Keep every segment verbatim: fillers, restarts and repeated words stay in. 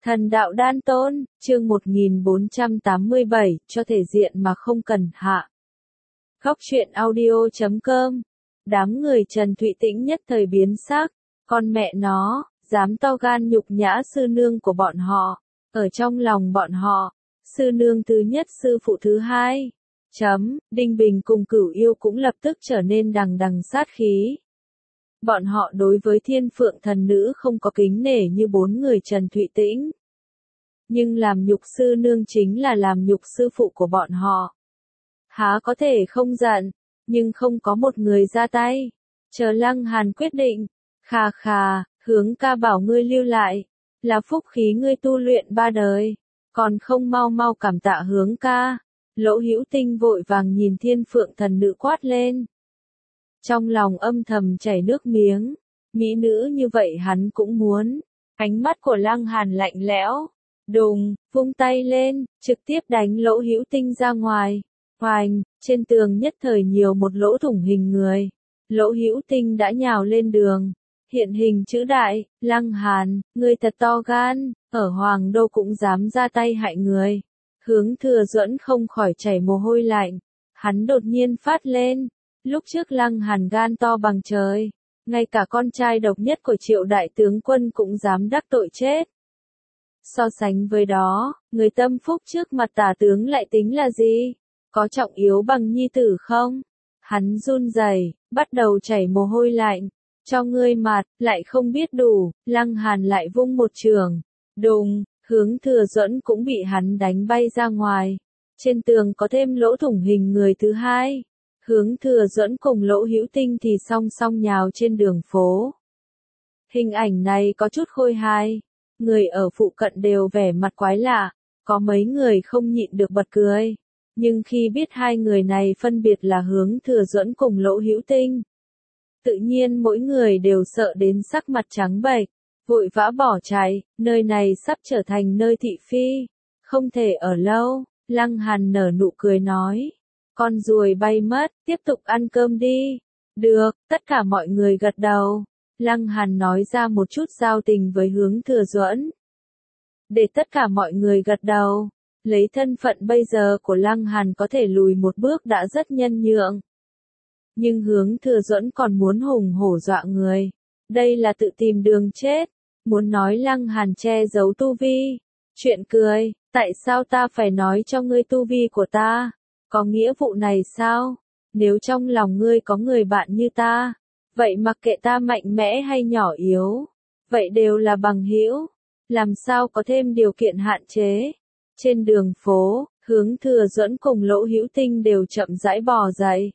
Thần đạo đan tôn, chương một nghìn bốn trăm tám mươi bảy, cho thể diện mà không cần hạ. Góc truyện audio chấm com. Đám người Trần Thụy Tĩnh nhất thời biến sắc, con mẹ nó, dám to gan nhục nhã sư nương của bọn họ. Ở trong lòng bọn họ, sư nương thứ nhất sư phụ thứ hai. Chấm, Đinh Bình cùng Cửu Yêu cũng lập tức trở nên đằng đằng sát khí. Bọn họ đối với thiên phượng thần nữ không có kính nể như bốn người Trần Thụy Tĩnh. Nhưng làm nhục sư nương chính là làm nhục sư phụ của bọn họ. Há có thể không giận, nhưng không có một người ra tay. Chờ Lăng Hàn quyết định, khà khà, hướng ca bảo ngươi lưu lại, là phúc khí ngươi tu luyện ba đời, còn không mau mau cảm tạ hướng ca. Lỗ Hữu Tinh vội vàng nhìn thiên phượng thần nữ quát lên. Trong lòng âm thầm chảy nước miếng, mỹ nữ như vậy hắn cũng muốn. Ánh mắt của Lăng Hàn lạnh lẽo, đùng, vung tay lên, trực tiếp đánh Lỗ Hữu Tinh ra ngoài. Hoành, trên tường nhất thời nhiều một lỗ thủng hình người. Lỗ Hữu Tinh đã nhào lên đường, hiện hình chữ đại. Lăng Hàn, ngươi thật to gan, ở Hoàng Đô cũng dám ra tay hại người. Hướng Thừa Duẫn không khỏi chảy mồ hôi lạnh, hắn đột nhiên phát lên. Lúc trước Lăng Hàn gan to bằng trời, ngay cả con trai độc nhất của Triệu đại tướng quân cũng dám đắc tội chết. So sánh với đó, người tâm phúc trước mặt tả tướng lại tính là gì? Có trọng yếu bằng nhi tử không? Hắn run rẩy, bắt đầu chảy mồ hôi lạnh. Cho ngươi mặt, lại không biết đủ. Lăng Hàn lại vung một trường. Đùng, Hướng Thừa Duẫn cũng bị hắn đánh bay ra ngoài. Trên tường có thêm lỗ thủng hình người thứ hai. Hướng Thừa Duẫn cùng Lỗ Hữu Tinh thì song song nhào trên đường phố. Hình ảnh này có chút khôi hài. Người ở phụ cận đều vẻ mặt quái lạ, có mấy người không nhịn được bật cười. Nhưng khi biết hai người này phân biệt là Hướng Thừa Duẫn cùng Lỗ Hữu Tinh, tự nhiên mỗi người đều sợ đến sắc mặt trắng bệch, vội vã bỏ chạy. Nơi này sắp trở thành nơi thị phi, không thể ở lâu. Lăng Hàn nở nụ cười nói. Con ruồi bay mất, tiếp tục ăn cơm đi. Được, tất cả mọi người gật đầu. Lăng Hàn nói ra một chút giao tình với Hướng Thừa Duẫn. Để tất cả mọi người gật đầu, lấy thân phận bây giờ của Lăng Hàn có thể lùi một bước đã rất nhân nhượng. Nhưng Hướng Thừa Duẫn còn muốn hùng hổ dọa người. Đây là tự tìm đường chết. Muốn nói Lăng Hàn che giấu tu vi. Chuyện cười, tại sao ta phải nói cho ngươi tu vi của ta? Có nghĩa vụ này sao? Nếu trong lòng ngươi có người bạn như ta, vậy mặc kệ ta mạnh mẽ hay nhỏ yếu, vậy đều là bằng hữu, làm sao có thêm điều kiện hạn chế. Trên đường phố, Hướng Thừa Duẫn cùng Lỗ Hữu Tinh đều chậm rãi bò dậy.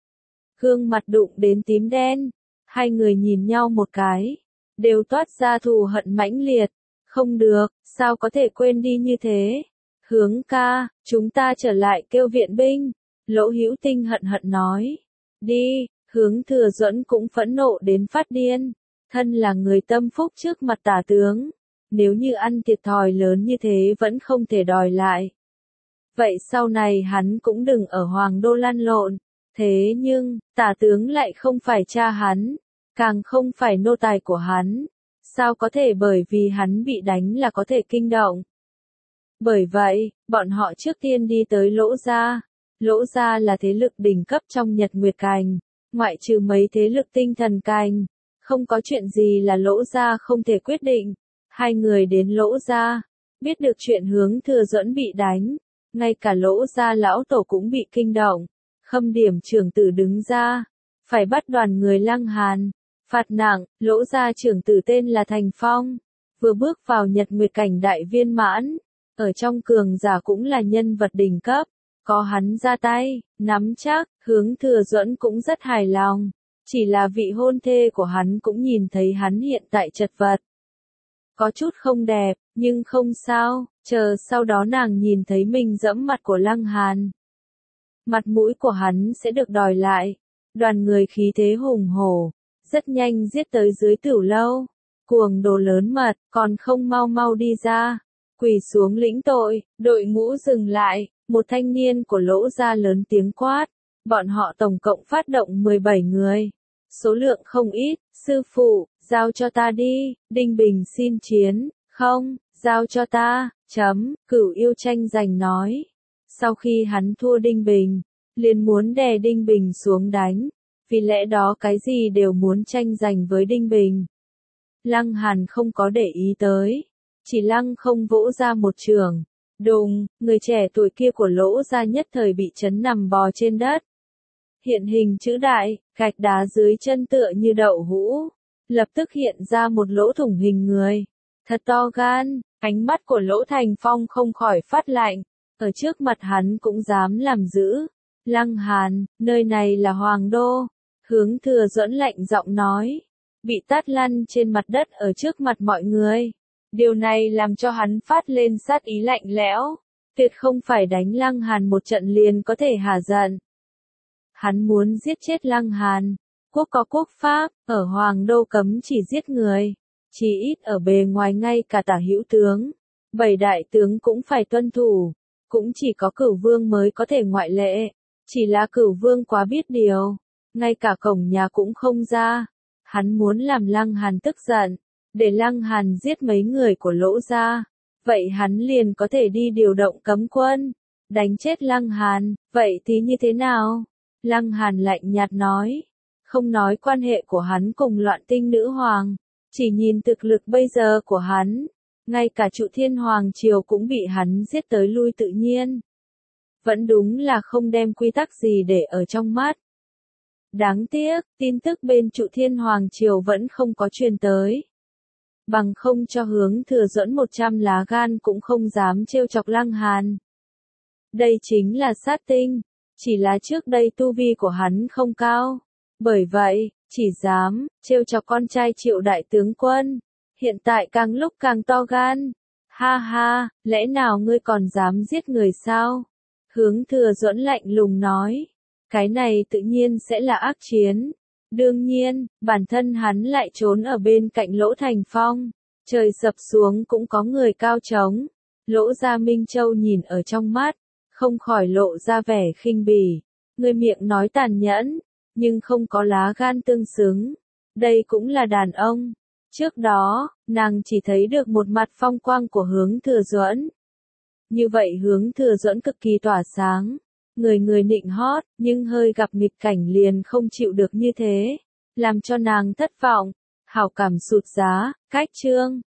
Gương mặt đụng đến tím đen, hai người nhìn nhau một cái, đều toát ra thù hận mãnh liệt. Không được, sao có thể quên đi như thế? Hướng ca, chúng ta trở lại kêu viện binh. Lỗ Hữu Tinh hận hận nói. Đi. Hướng Thừa Duẫn cũng phẫn nộ đến phát điên. Thân là người tâm phúc trước mặt tả tướng, nếu như ăn thiệt thòi lớn như thế vẫn không thể đòi lại, vậy sau này hắn cũng đừng ở Hoàng Đô lăn lộn. Thế nhưng, tả tướng lại không phải cha hắn, càng không phải nô tài của hắn. Sao có thể bởi vì hắn bị đánh là có thể kinh động? Bởi vậy, bọn họ trước tiên đi tới Lỗ Gia. Lỗ Gia là thế lực đỉnh cấp trong Nhật Nguyệt Cành. Ngoại trừ mấy thế lực tinh thần cành, không có chuyện gì là Lỗ Gia không thể quyết định. Hai người đến Lỗ Gia, biết được chuyện Hướng Thừa Duẫn bị đánh, ngay cả Lỗ Gia lão tổ cũng bị kinh động. Khâm Điểm trưởng tử đứng ra, phải bắt đoàn người Lăng Hàn, phạt nặng. Lỗ Gia trưởng tử tên là Thành Phong, vừa bước vào Nhật Nguyệt Cảnh đại viên mãn, ở trong cường giả cũng là nhân vật đỉnh cấp. Có hắn ra tay, nắm chắc, Hướng Thừa Duẫn cũng rất hài lòng. Chỉ là vị hôn thê của hắn cũng nhìn thấy hắn hiện tại chật vật, có chút không đẹp, nhưng không sao, chờ sau đó nàng nhìn thấy mình dẫm mặt của Lăng Hàn, mặt mũi của hắn sẽ được đòi lại. Đoàn người khí thế hùng hổ, rất nhanh giết tới dưới tửu lâu. Cuồng đồ lớn mật, còn không mau mau đi ra, quỳ xuống lĩnh tội. Đội ngũ dừng lại. Một thanh niên của Lỗ Gia lớn tiếng quát. Bọn họ tổng cộng phát động mười bảy người. Số lượng không ít. Sư phụ, giao cho ta đi. Đinh Bình xin chiến. Không, Giao cho ta, chấm, Cửu Yêu tranh giành nói. Sau khi hắn thua Đinh Bình, liền muốn đè Đinh Bình xuống đánh, vì lẽ đó cái gì đều muốn tranh giành với Đinh Bình. Lăng Hàn không có để ý tới, chỉ lăng không vỗ ra một trường. Đùng, người trẻ tuổi kia của Lỗ gia nhất thời bị chấn nằm bò trên đất. Hiện hình chữ đại, gạch đá dưới chân tựa như đậu hũ, lập tức hiện ra một lỗ thủng hình người. Thật to gan, ánh mắt của Lỗ Thành Phong không khỏi phát lạnh, ở trước mặt hắn cũng dám làm dữ. Lăng Hàn, nơi này là Hoàng Đô. Hướng Thừa Duẫn lạnh giọng nói, bị tát lăn trên mặt đất ở trước mặt mọi người. Điều này làm cho hắn phát lên sát ý lạnh lẽo, tuyệt không phải đánh Lăng Hàn một trận liền có thể hả giận. Hắn muốn giết chết Lăng Hàn. Quốc có quốc pháp, ở Hoàng Đô cấm chỉ giết người, chỉ ít ở bề ngoài ngay cả tả hữu tướng, bảy đại tướng cũng phải tuân thủ, cũng chỉ có Cửu Vương mới có thể ngoại lệ, chỉ là Cửu Vương quá biết điều, ngay cả cổng nhà cũng không ra. Hắn muốn làm Lăng Hàn tức giận, để Lăng Hàn giết mấy người của Lỗ gia, vậy hắn liền có thể đi điều động cấm quân, đánh chết Lăng Hàn, vậy thì như thế nào? Lăng Hàn lạnh nhạt nói, không nói quan hệ của hắn cùng Loạn Tinh Nữ Hoàng, chỉ nhìn thực lực bây giờ của hắn, ngay cả Trụ Thiên Hoàng Triều cũng bị hắn giết tới lui tự nhiên. Vẫn đúng là không đem quy tắc gì để ở trong mắt. Đáng tiếc, tin tức bên Trụ Thiên Hoàng Triều vẫn không có truyền tới. Bằng không cho Hướng Thừa Duẫn một trăm lá gan cũng không dám trêu chọc Lăng Hàn. Đây chính là sát tinh, chỉ là trước đây tu vi của hắn không cao. Bởi vậy, chỉ dám trêu chọc con trai Triệu đại tướng quân. Hiện tại càng lúc càng to gan. Ha ha, lẽ nào ngươi còn dám giết người sao? Hướng Thừa Duẫn lạnh lùng nói. Cái này tự nhiên sẽ là ác chiến. Đương nhiên, bản thân hắn lại trốn ở bên cạnh Lỗ Thành Phong. Trời sập xuống cũng có người cao trống. Lỗ Gia Minh Châu nhìn ở trong mắt, không khỏi lộ ra vẻ khinh bỉ. Người miệng nói tàn nhẫn, nhưng không có lá gan tương xứng. Đây cũng là đàn ông. Trước đó, nàng chỉ thấy được một mặt phong quang của Hướng Thừa Duẫn. Như vậy Hướng Thừa Duẫn cực kỳ tỏa sáng. Người người nịnh hót, nhưng hơi gặp nghịch cảnh liền không chịu được như thế. Làm cho nàng thất vọng, hảo cảm sụt giá, cách chương.